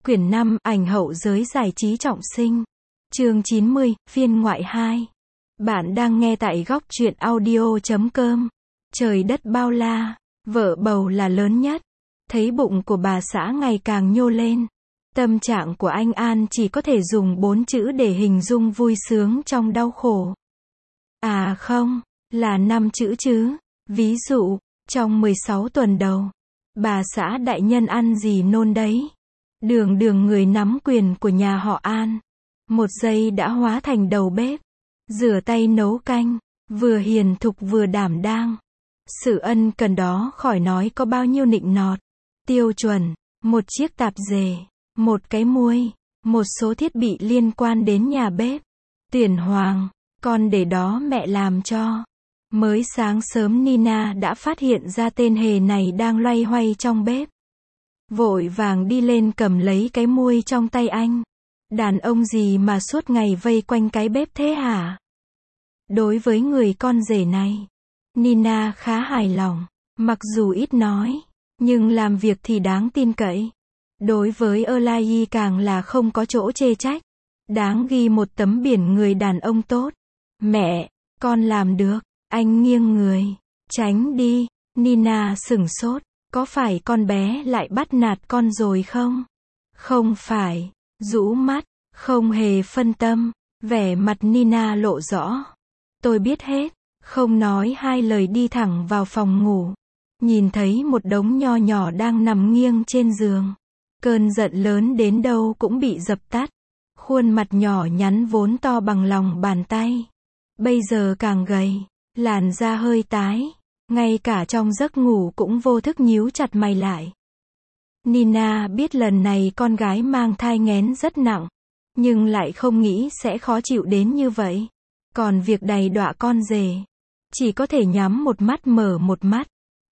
Quyển 5, ảnh hậu giới giải trí trọng sinh. Chương 90, phiên ngoại 2. Bạn đang nghe tại góc truyện audio.com. Trời đất bao la, vợ bầu là lớn nhất. Thấy bụng của bà xã ngày càng nhô lên. Tâm trạng của anh An chỉ có thể dùng 4 chữ để hình dung vui sướng trong đau khổ. À không, là 5 chữ chứ. Ví dụ, trong 16 tuần đầu, bà xã đại nhân ăn gì nôn đấy. Đường đường người nắm quyền của nhà họ An. Một giây đã hóa thành đầu bếp. Rửa tay nấu canh. Vừa hiền thục vừa đảm đang. Sự ân cần đó khỏi nói có bao nhiêu nịnh nọt. Tiêu chuẩn. Một chiếc tạp dề. Một cái muôi. Một số thiết bị liên quan đến nhà bếp. Tiền hoàng. Con để đó mẹ làm cho. Mới sáng sớm Nina đã phát hiện ra tên hề này đang loay hoay trong bếp. Vội vàng đi lên cầm lấy cái muôi trong tay anh. Đàn ông gì mà suốt ngày vây quanh cái bếp thế hả? Đối với người con rể này, Nina khá hài lòng. Mặc dù ít nói, nhưng làm việc thì đáng tin cậy. Đối với Erlai càng là không có chỗ chê trách. Đáng ghi một tấm biển người đàn ông tốt. Mẹ, con làm được. Anh nghiêng người. Tránh đi. Nina sửng sốt. Có phải con bé lại bắt nạt con rồi không? Không phải. Rũ mắt. Không hề phân tâm. Vẻ mặt Nina lộ rõ. Tôi biết hết. Không nói hai lời đi thẳng vào phòng ngủ. Nhìn thấy một đống nho nhỏ đang nằm nghiêng trên giường. Cơn giận lớn đến đâu cũng bị dập tắt. Khuôn mặt nhỏ nhắn vốn to bằng lòng bàn tay. Bây giờ càng gầy. Làn da hơi tái. Ngay cả trong giấc ngủ cũng vô thức nhíu chặt mày lại. Nina biết lần này con gái mang thai nghén rất nặng. Nhưng lại không nghĩ sẽ khó chịu đến như vậy. Còn việc đầy đọa con rể. Chỉ có thể nhắm một mắt mở một mắt.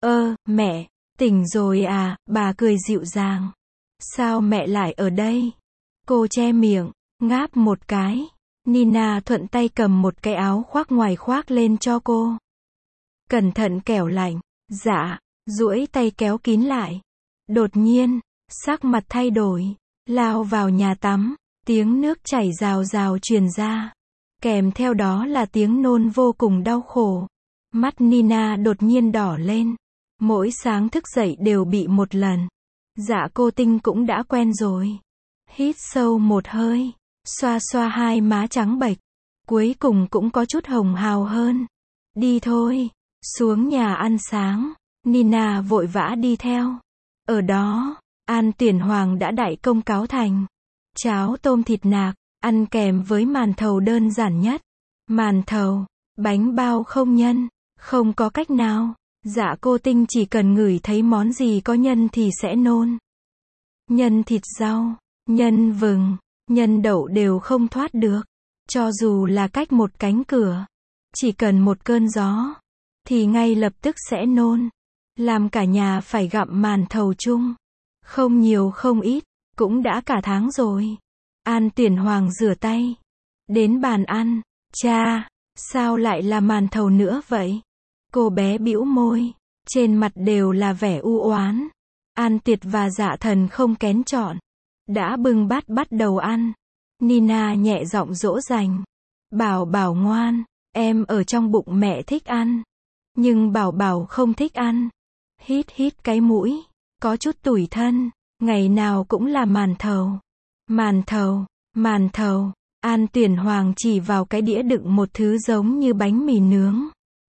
Mẹ, tỉnh rồi à, bà cười dịu dàng. Sao mẹ lại ở đây? Cô che miệng, ngáp một cái. Nina thuận tay cầm một cái áo khoác ngoài khoác lên cho cô. Cẩn thận kẻo lạnh. Dạ, duỗi tay kéo kín lại. Đột nhiên, sắc mặt thay đổi. Lao vào nhà tắm. Tiếng nước chảy rào rào truyền ra. Kèm theo đó là tiếng nôn vô cùng đau khổ. Mắt Nina đột nhiên đỏ lên. Mỗi sáng thức dậy đều bị một lần. Dạ cô Tinh cũng đã quen rồi. Hít sâu một hơi. Xoa xoa hai má trắng bệch. Cuối cùng cũng có chút hồng hào hơn. Đi thôi. Xuống nhà ăn sáng. Nina vội vã đi theo. Ở đó, An Tuyển Hoàng đã đại công cáo thành. Cháo tôm thịt nạc, ăn kèm với màn thầu đơn giản nhất. Màn thầu, bánh bao không nhân, không có cách nào. Dạ cô Tinh chỉ cần ngửi thấy món gì có nhân thì sẽ nôn. Nhân thịt rau, nhân vừng, nhân đậu đều không thoát được. Cho dù là cách một cánh cửa, chỉ cần một cơn gió, thì ngay lập tức sẽ nôn. Làm cả nhà phải gặm màn thầu chung. Không nhiều không ít, cũng đã cả tháng rồi. An Tuyển Hoàng rửa tay. Đến bàn ăn. Cha, sao lại là màn thầu nữa vậy? Cô bé bĩu môi. Trên mặt đều là vẻ u oán. An Tuyệt và Dạ Thần không kén chọn. Đã bưng bát bắt đầu ăn. Nina nhẹ giọng dỗ dành. Bảo Bảo ngoan, em ở trong bụng mẹ thích ăn. Nhưng Bảo Bảo không thích ăn. Hít hít cái mũi. Có chút tủi thân. Ngày nào cũng là màn thầu. Màn thầu, màn thầu. An Tuyển Hoàng chỉ vào cái đĩa đựng một thứ giống như bánh mì nướng.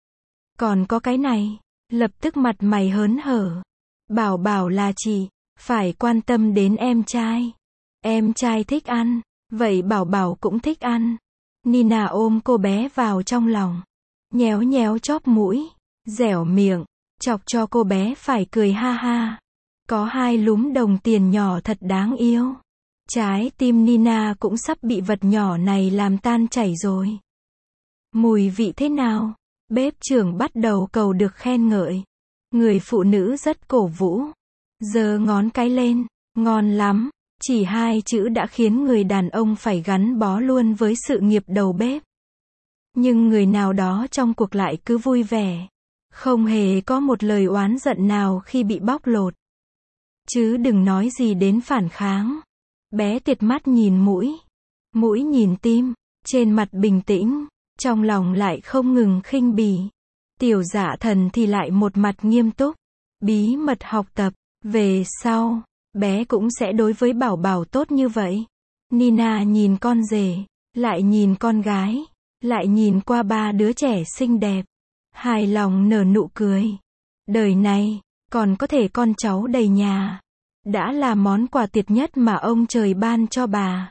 Còn có cái này. Lập tức mặt mày hớn hở. Bảo Bảo là chị. Phải quan tâm đến em trai. Em trai thích ăn. Vậy Bảo Bảo cũng thích ăn. Nina ôm cô bé vào trong lòng. Nhéo nhéo chóp mũi. Dẻo miệng. Chọc cho cô bé phải cười ha ha. Có hai lúm đồng tiền nhỏ thật đáng yêu. Trái tim Nina cũng sắp bị vật nhỏ này làm tan chảy rồi. Mùi vị thế nào? Bếp trưởng bắt đầu cầu được khen ngợi. Người phụ nữ rất cổ vũ. Giơ ngón cái lên. Ngon lắm. Chỉ 2 chữ đã khiến người đàn ông phải gắn bó luôn với sự nghiệp đầu bếp. Nhưng người nào đó trong cuộc lại cứ vui vẻ. Không hề có một lời oán giận nào khi bị bóc lột. Chứ đừng nói gì đến phản kháng. Bé tiệt mắt nhìn mũi. Mũi nhìn tim. Trên mặt bình tĩnh. Trong lòng lại không ngừng khinh bỉ. Tiểu Dạ Thần thì lại một mặt nghiêm túc. Bí mật học tập. Về sau, bé cũng sẽ đối với Bảo Bảo tốt như vậy. Nina nhìn con rể. Lại nhìn con gái. Lại nhìn qua ba đứa trẻ xinh đẹp. Hài lòng nở nụ cười. Đời này, còn có thể con cháu đầy nhà. Đã là món quà tuyệt nhất mà ông trời ban cho bà.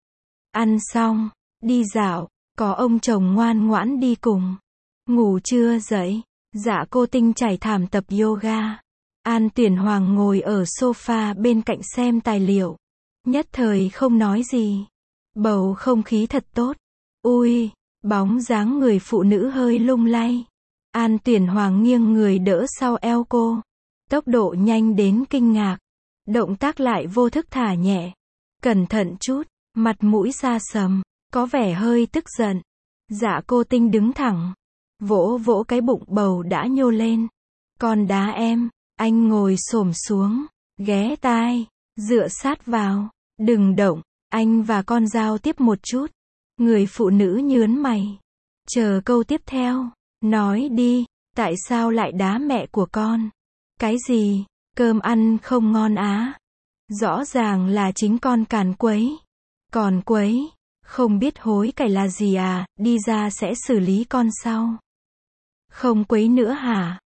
Ăn xong, đi dạo, có ông chồng ngoan ngoãn đi cùng. Ngủ trưa dậy, Dạ Cô Tinh trải thảm tập yoga. An Tuyển Hoàng ngồi ở sofa bên cạnh xem tài liệu. Nhất thời không nói gì. Bầu không khí thật tốt. Ui, bóng dáng người phụ nữ hơi lung lay. An Tuyển Hoàng nghiêng người đỡ sau eo cô. Tốc độ nhanh đến kinh ngạc. Động tác lại vô thức thả nhẹ. Cẩn thận chút, mặt mũi xa sầm, có vẻ hơi tức giận. Dạ Cô Tinh đứng thẳng. Vỗ vỗ cái bụng bầu đã nhô lên. Con đá em. Anh ngồi xổm xuống. Ghé tai. Dựa sát vào. Đừng động. Anh và con giao tiếp một chút. Người phụ nữ nhớn mày. Chờ câu tiếp theo. Nói đi. Tại sao lại đá mẹ của con? Cái gì? Cơm ăn không ngon á? Rõ ràng là chính con càn quấy. Còn quấy. Không biết hối cải là gì à? Đi ra sẽ xử lý con sau. Không quấy nữa hả?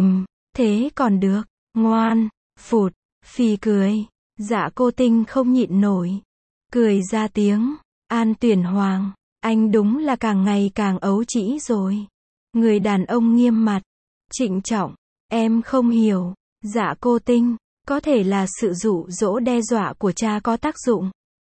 Thế còn được. Ngoan. Phụt. Phì cười. Dạ Cô Tinh không nhịn nổi. Cười ra tiếng. An Tuyển Hoàng. Anh đúng là càng ngày càng ấu trĩ rồi. Người đàn ông nghiêm mặt. Trịnh trọng. Em không hiểu. Dạ Cô Tinh. Có thể là sự dụ dỗ đe dọa của cha có tác dụng.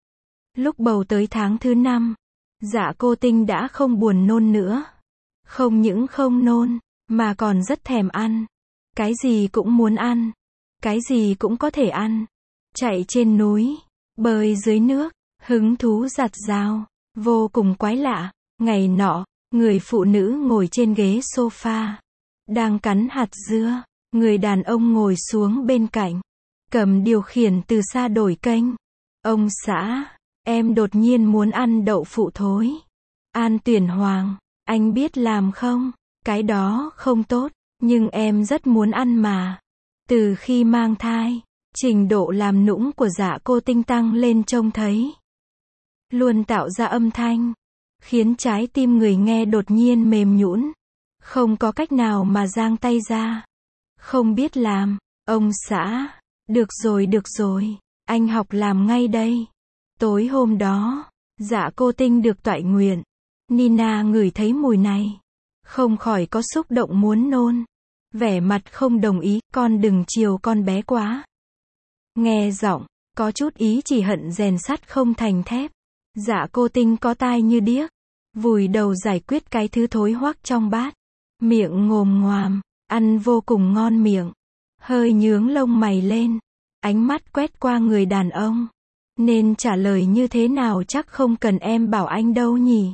Lúc bầu tới tháng thứ 5. Dạ Cô Tinh đã không buồn nôn nữa. Không những không nôn, mà còn rất thèm ăn. Cái gì cũng muốn ăn. Cái gì cũng có thể ăn. Chạy trên núi. Bơi dưới nước. Hứng thú giặt rào. Vô cùng quái lạ. Ngày nọ, người phụ nữ ngồi trên ghế sofa. Đang cắn hạt dưa. Người đàn ông ngồi xuống bên cạnh. Cầm điều khiển từ xa đổi kênh. Ông xã, em đột nhiên muốn ăn đậu phụ thối. An Tuyển Hoàng, anh biết làm không? Cái đó không tốt, nhưng em rất muốn ăn mà. Từ khi mang thai, trình độ làm nũng của Dạ Cô Tinh tăng lên trông thấy. Luôn tạo ra âm thanh, khiến trái tim người nghe đột nhiên mềm nhũn. Không có cách nào mà giang tay ra. Không biết làm, ông xã. Được rồi, anh học làm ngay đây. Tối hôm đó, Dạ Cô Tinh được toại nguyện. Nina ngửi thấy mùi này. Không khỏi có xúc động muốn nôn. Vẻ mặt không đồng ý, con đừng chiều con bé quá. Nghe giọng, có chút ý chỉ hận rèn sắt không thành thép. Dạ Cô Tinh có tai như điếc. Vùi đầu giải quyết cái thứ thối hoắc trong bát. Miệng ngồm ngoàm, ăn vô cùng ngon miệng. Hơi nhướng lông mày lên. Ánh mắt quét qua người đàn ông. Nên trả lời như thế nào chắc không cần em bảo anh đâu nhỉ.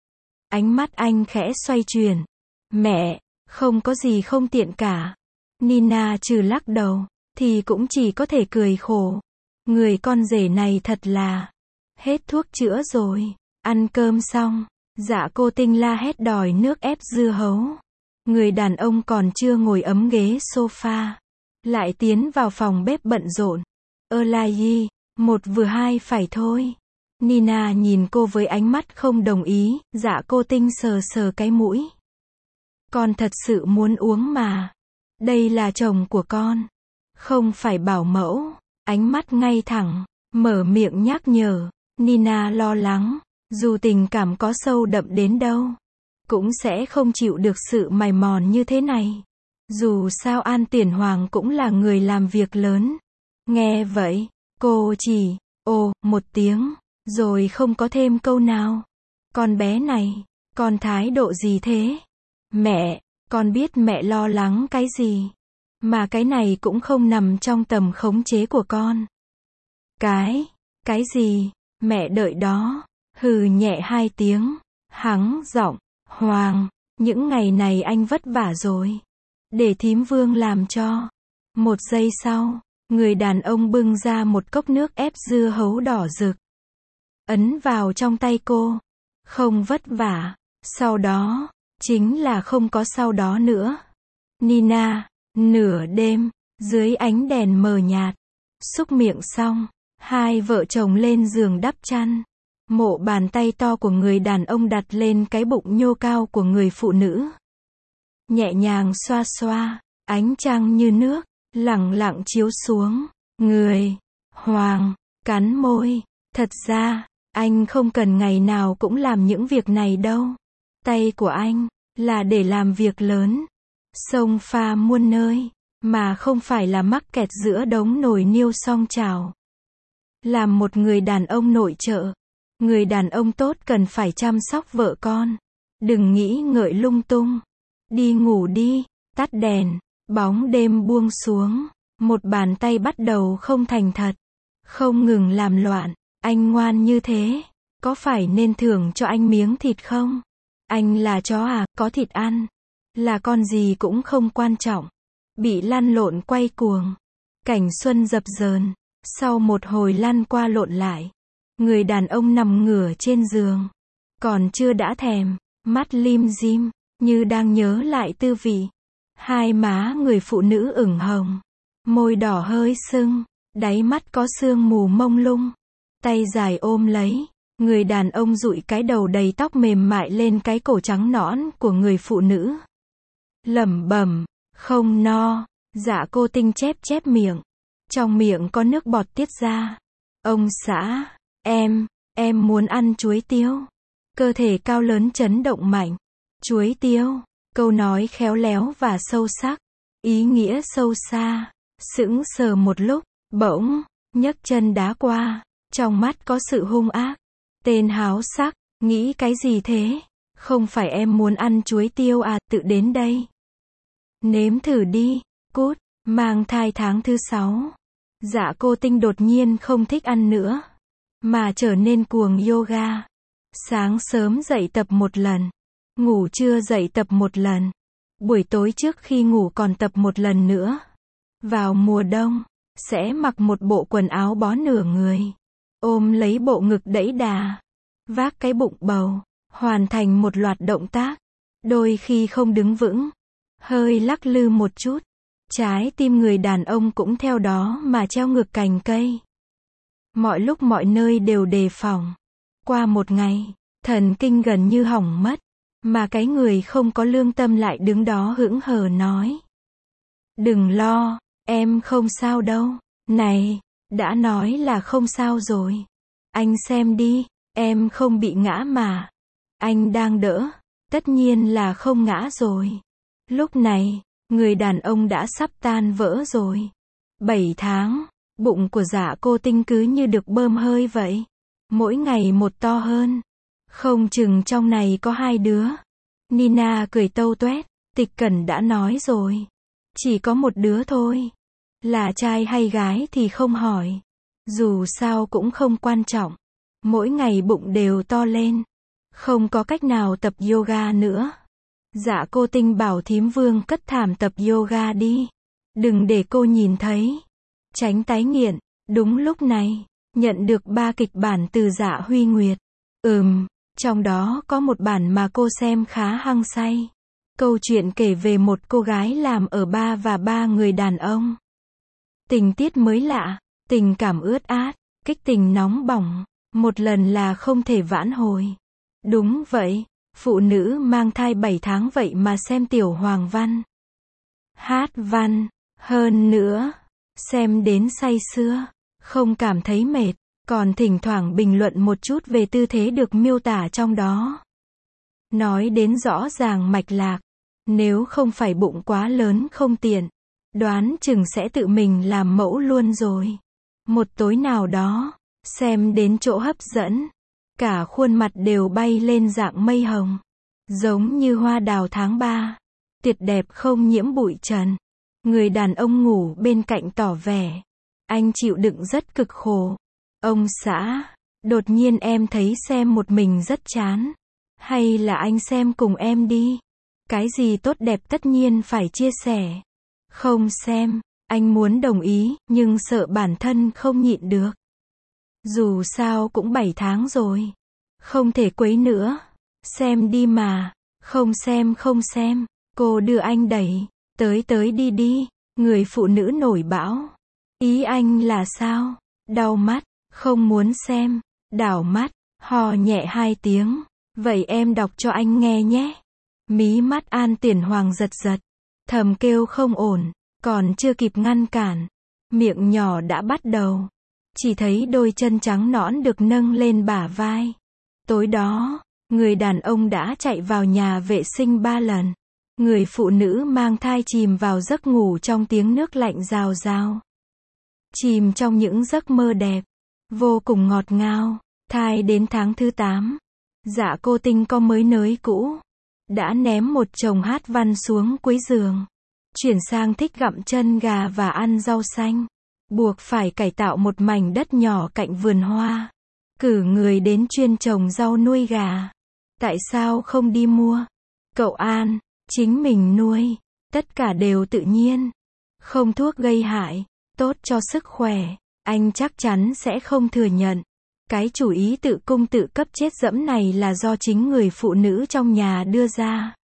Ánh mắt anh khẽ xoay chuyển. Mẹ, không có gì không tiện cả. Nina trừ lắc đầu, thì cũng chỉ có thể cười khổ. Người con rể này thật là hết thuốc chữa rồi. Ăn cơm xong, Dạ Cô Tinh la hét đòi nước ép dưa hấu. Người đàn ông còn chưa ngồi ấm ghế sofa. Lại tiến vào phòng bếp bận rộn. Lai, một vừa hai phải thôi. Nina nhìn cô với ánh mắt không đồng ý. Dạ Cô Tinh sờ sờ cái mũi. Con thật sự muốn uống mà. Đây là chồng của con. Không phải bảo mẫu. Ánh mắt ngay thẳng. Mở miệng nhắc nhở. Nina lo lắng. Dù tình cảm có sâu đậm đến đâu, cũng sẽ không chịu được sự mài mòn như thế này. Dù sao An Tuyển Hoàng cũng là người làm việc lớn. Nghe vậy, cô chỉ một tiếng, rồi không có thêm câu nào. Con bé này, con thái độ gì thế? Mẹ, con biết mẹ lo lắng cái gì. Mà cái này cũng không nằm trong tầm khống chế của con. Cái gì? Mẹ đợi đó. Hừ nhẹ 2 tiếng. Hắng giọng. Hoàng, những ngày này anh vất vả rồi. Để thím Vương làm cho. 1 giây sau, Người đàn ông bưng ra một cốc nước ép dưa hấu đỏ rực. Ấn vào trong tay cô. Không vất vả. Sau đó, chính là không có sau đó nữa. Nina, nửa đêm, dưới ánh đèn mờ nhạt. Xúc miệng xong, hai vợ chồng lên giường đắp chăn. Mộ bàn tay to của người đàn ông đặt lên cái bụng nhô cao của người phụ nữ. Nhẹ nhàng xoa xoa, ánh trăng như nước, lẳng lặng chiếu xuống. Người, Hoàng, cắn môi. Thật ra, anh không cần ngày nào cũng làm những việc này đâu. Tay của anh, là để làm việc lớn. Xông pha muôn nơi, mà không phải là mắc kẹt giữa đống nồi niêu song chảo. Làm một người đàn ông nội trợ. Người đàn ông tốt cần phải chăm sóc vợ con. Đừng nghĩ ngợi lung tung. Đi ngủ đi, tắt đèn, bóng đêm buông xuống. Một bàn tay bắt đầu không thành thật. Không ngừng làm loạn. Anh ngoan như thế, có phải nên thưởng cho anh miếng thịt không? Anh là chó à, có thịt ăn. Là con gì cũng không quan trọng. Bị lăn lộn quay cuồng. Cảnh xuân dập dờn. Sau một hồi lăn qua lộn lại. Người đàn ông nằm ngửa trên giường. Còn chưa đã thèm. Mắt lim dim. Như đang nhớ lại tư vị. Hai má người phụ nữ ửng hồng. Môi đỏ hơi sưng. Đáy mắt có sương mù mông lung. Tay dài ôm lấy. Người đàn ông dụi cái đầu đầy tóc mềm mại lên cái cổ trắng nõn của người phụ nữ. Lẩm bẩm, không no. Dạ cô Tinh chép chép miệng. Trong miệng có nước bọt tiết ra. Ông xã, em muốn ăn chuối tiêu. Cơ thể cao lớn chấn động mạnh. Chuối tiêu, câu nói khéo léo và sâu sắc. Ý nghĩa sâu xa. Sững sờ một lúc, bỗng, nhấc chân đá qua. Trong mắt có sự hung ác. Tên háo sắc, nghĩ cái gì thế? Không phải em muốn ăn chuối tiêu à, tự đến đây. Nếm thử đi, cút, mang thai tháng thứ 6. Dạ cô Tinh đột nhiên không thích ăn nữa. Mà trở nên cuồng yoga. Sáng sớm dậy tập một lần. Ngủ trưa dậy tập một lần. Buổi tối trước khi ngủ còn tập một lần nữa. Vào mùa đông, sẽ mặc một bộ quần áo bó nửa người. Ôm lấy bộ ngực đẫy đà. Vác cái bụng bầu. Hoàn thành một loạt động tác. Đôi khi không đứng vững. Hơi lắc lư một chút. Trái tim người đàn ông cũng theo đó mà treo ngược cành cây. Mọi lúc mọi nơi đều đề phòng. Qua một ngày, thần kinh gần như hỏng mất. Mà cái người không có lương tâm lại đứng đó hững hờ nói. Đừng lo, em không sao đâu. Này, đã nói là không sao rồi. Anh xem đi, em không bị ngã mà. Anh đang đỡ, tất nhiên là không ngã rồi. Lúc này, người đàn ông đã sắp tan vỡ rồi. 7 tháng, bụng của Dạ cô Tinh cứ như được bơm hơi vậy. Mỗi ngày một to hơn. Không chừng trong này có 2 đứa. Nina cười tâu tuét, Tịch Cẩn đã nói rồi. Chỉ có một đứa thôi. Là trai hay gái thì không hỏi. Dù sao cũng không quan trọng. Mỗi ngày bụng đều to lên. Không có cách nào tập yoga nữa. Dạ cô Tinh bảo thím Vương cất thảm tập yoga đi. Đừng để cô nhìn thấy. Tránh tái nghiện. Đúng lúc này, nhận được 3 kịch bản từ Dạ Huy Nguyệt. Trong đó có một bản mà cô xem khá hăng say. Câu chuyện kể về một cô gái làm ở bar và 3 người đàn ông. Tình tiết mới lạ, tình cảm ướt át, kích tình nóng bỏng, một lần là không thể vãn hồi. Đúng vậy, phụ nữ mang thai 7 tháng vậy mà xem tiểu hoàng văn. Hát văn, hơn nữa, xem đến say sưa, không cảm thấy mệt, còn thỉnh thoảng bình luận một chút về tư thế được miêu tả trong đó. Nói đến rõ ràng mạch lạc, nếu không phải bụng quá lớn không tiện, đoán chừng sẽ tự mình làm mẫu luôn rồi. Một tối nào đó, xem đến chỗ hấp dẫn, cả khuôn mặt đều bay lên dạng mây hồng, giống như hoa đào tháng 3, tuyệt đẹp không nhiễm bụi trần. Người đàn ông ngủ bên cạnh tỏ vẻ, anh chịu đựng rất cực khổ. Ông xã, đột nhiên em thấy xem một mình rất chán. Hay là anh xem cùng em đi. Cái gì tốt đẹp tất nhiên phải chia sẻ. Không xem, Anh muốn đồng ý, nhưng sợ bản thân không nhịn được. Dù sao cũng 7 tháng rồi. Không thể quấy nữa. Xem đi mà. Không xem. Cô đưa anh đẩy. Tới đi đi. Người phụ nữ nổi bão. Ý anh là sao? Đau mắt. Không muốn xem. Đảo mắt. Hò nhẹ 2 tiếng. Vậy em đọc cho anh nghe nhé. Mí mắt An Tiền Hoàng giật giật. Thầm kêu không ổn. Còn chưa kịp ngăn cản. Miệng nhỏ đã bắt đầu. Chỉ thấy đôi chân trắng nõn được nâng lên bả vai. Tối đó, người đàn ông đã chạy vào nhà vệ sinh 3 lần. Người phụ nữ mang thai chìm vào giấc ngủ trong tiếng nước lạnh rào rào. Chìm trong những giấc mơ đẹp. Vô cùng ngọt ngào. Thai đến tháng thứ 8. Dạ cô Tinh có mới nới cũ. Đã ném một chồng hát văn xuống cuối giường. Chuyển sang thích gặm chân gà và ăn rau xanh. Buộc phải cải tạo một mảnh đất nhỏ cạnh vườn hoa. Cử người đến chuyên trồng rau nuôi gà. Tại sao không đi mua? Cậu An, chính mình nuôi. Tất cả đều tự nhiên. Không thuốc gây hại. Tốt cho sức khỏe. Anh chắc chắn sẽ không thừa nhận. Cái chủ ý tự cung tự cấp chết dẫm này là do chính người phụ nữ trong nhà đưa ra.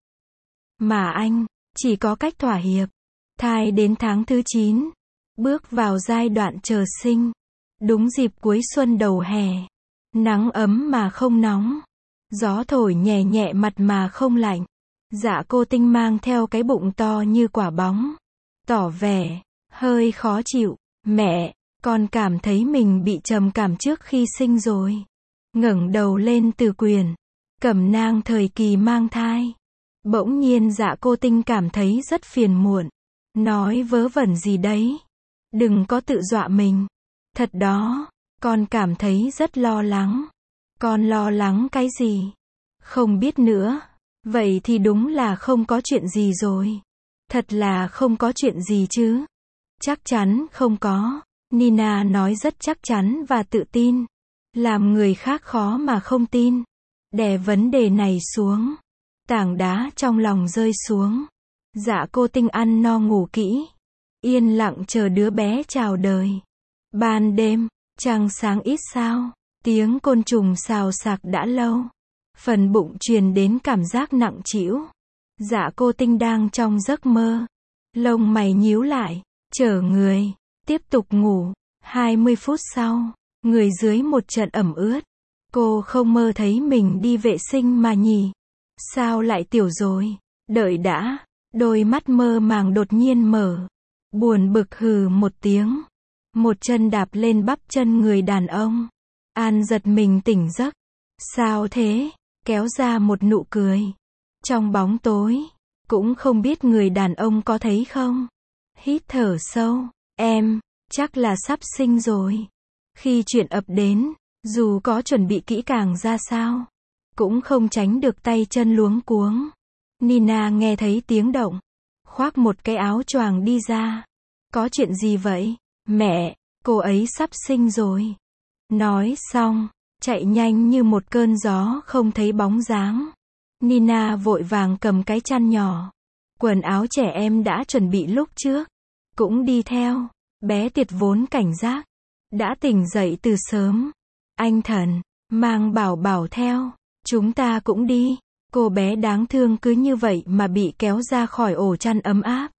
Mà anh, chỉ có cách thỏa hiệp. Thai đến tháng thứ 9. Bước vào giai đoạn chờ sinh. Đúng dịp cuối xuân đầu hè. Nắng ấm mà không nóng. Gió thổi nhẹ nhẹ mặt mà không lạnh. Dạ cô Tinh mang theo cái bụng to như quả bóng. Tỏ vẻ hơi khó chịu. Mẹ, con cảm thấy mình bị trầm cảm trước khi sinh rồi. Ngẩng đầu lên từ quyền. Cẩm nang thời kỳ mang thai. Bỗng nhiên dạ cô Tinh cảm thấy rất phiền muộn. Nói vớ vẩn gì đấy. Đừng có tự dọa mình. Thật đó, con cảm thấy rất lo lắng. Con lo lắng cái gì? Không biết nữa. Vậy thì đúng là không có chuyện gì rồi. Thật là không có chuyện gì chứ. Chắc chắn không có. Nina nói rất chắc chắn và tự tin. Làm người khác khó mà không tin. Đè vấn đề này xuống. Tảng đá trong lòng rơi xuống. Dạ cô Tinh ăn no ngủ kỹ. Yên lặng chờ đứa bé chào đời. Ban đêm, trăng sáng ít sao. Tiếng côn trùng xào xạc đã lâu. Phần bụng truyền đến cảm giác nặng trĩu. Dạ cô Tinh đang trong giấc mơ. Lông mày nhíu lại. Chở người. Tiếp tục ngủ. 20 phút sau. Người dưới một trận ẩm ướt. Cô không mơ thấy mình đi vệ sinh mà nhỉ. Sao lại tiểu rồi? Đợi đã. Đôi mắt mơ màng đột nhiên mở. Buồn bực hừ một tiếng. Một chân đạp lên bắp chân người đàn ông. An giật mình tỉnh giấc. Sao thế? Kéo ra một nụ cười. Trong bóng tối. Cũng không biết người đàn ông có thấy không? Hít thở sâu. Em, chắc là sắp sinh rồi. Khi chuyện ập đến, dù có chuẩn bị kỹ càng ra sao, cũng không tránh được tay chân luống cuống. Nina nghe thấy tiếng động. Khoác một cái áo choàng đi ra. Có chuyện gì vậy? Mẹ, cô ấy sắp sinh rồi. Nói xong, chạy nhanh như một cơn gió không thấy bóng dáng. Nina vội vàng cầm cái chăn nhỏ. Quần áo trẻ em đã chuẩn bị lúc trước. Cũng đi theo. Bé Tiệt vốn cảnh giác. Đã tỉnh dậy từ sớm. Anh Thần, mang Bảo Bảo theo. Chúng ta cũng đi. Cô bé đáng thương cứ như vậy mà bị kéo ra khỏi ổ chăn ấm áp.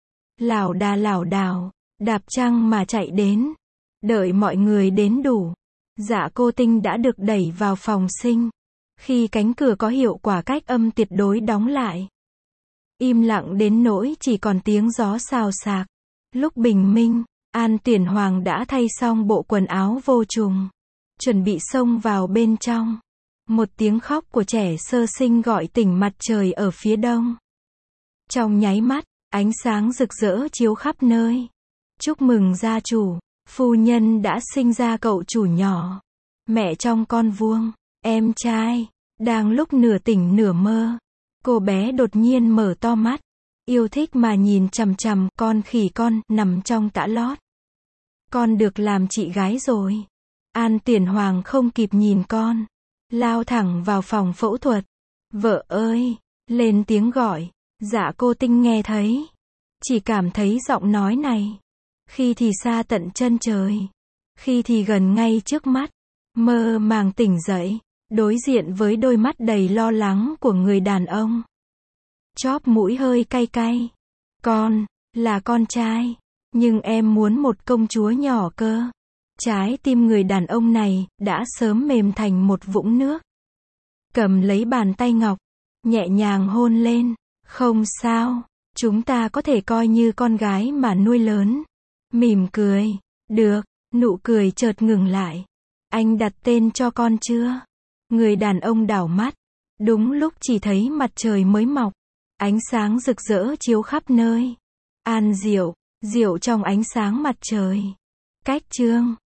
Lảo đảo, đạp chăn mà chạy đến. Đợi mọi người đến đủ. Dạ cô Tinh đã được đẩy vào phòng sinh. Khi cánh cửa có hiệu quả cách âm tuyệt đối đóng lại. Im lặng đến nỗi chỉ còn tiếng gió xào xạc. Lúc bình minh, An Tuyển Hoàng đã thay xong bộ quần áo vô trùng. Chuẩn bị xông vào bên trong. Một tiếng khóc của trẻ sơ sinh gọi tỉnh mặt trời ở phía đông. Trong nháy mắt, ánh sáng rực rỡ chiếu khắp nơi. Chúc mừng gia chủ, phu nhân đã sinh ra cậu chủ nhỏ. Mẹ trong con vuông, em trai. Đang lúc nửa tỉnh nửa mơ, cô bé đột nhiên mở to mắt. Yêu thích mà nhìn chằm chằm con khỉ con nằm trong tã lót. Con được làm chị gái rồi. An Tuyển Hoàng không kịp nhìn con. Lao thẳng vào phòng phẫu thuật. Vợ ơi! Lên tiếng gọi. Dạ cô Tinh nghe thấy. Chỉ cảm thấy giọng nói này khi thì xa tận chân trời, khi thì gần ngay trước mắt. Mơ màng tỉnh dậy, đối diện với đôi mắt đầy lo lắng của người đàn ông. Chóp mũi hơi cay cay. Con, là con trai, nhưng em muốn một công chúa nhỏ cơ. Trái tim người đàn ông này đã sớm mềm thành một vũng nước. Cầm lấy bàn tay ngọc, nhẹ nhàng hôn lên. Không sao, chúng ta có thể coi như con gái mà nuôi lớn. Mỉm cười. Được, nụ cười chợt ngừng lại. Anh đặt tên cho con chưa? Người đàn ông đảo mắt. Đúng lúc chỉ thấy mặt trời mới mọc. Ánh sáng rực rỡ chiếu khắp nơi. An Diệu, diệu trong ánh sáng mặt trời. Cách chương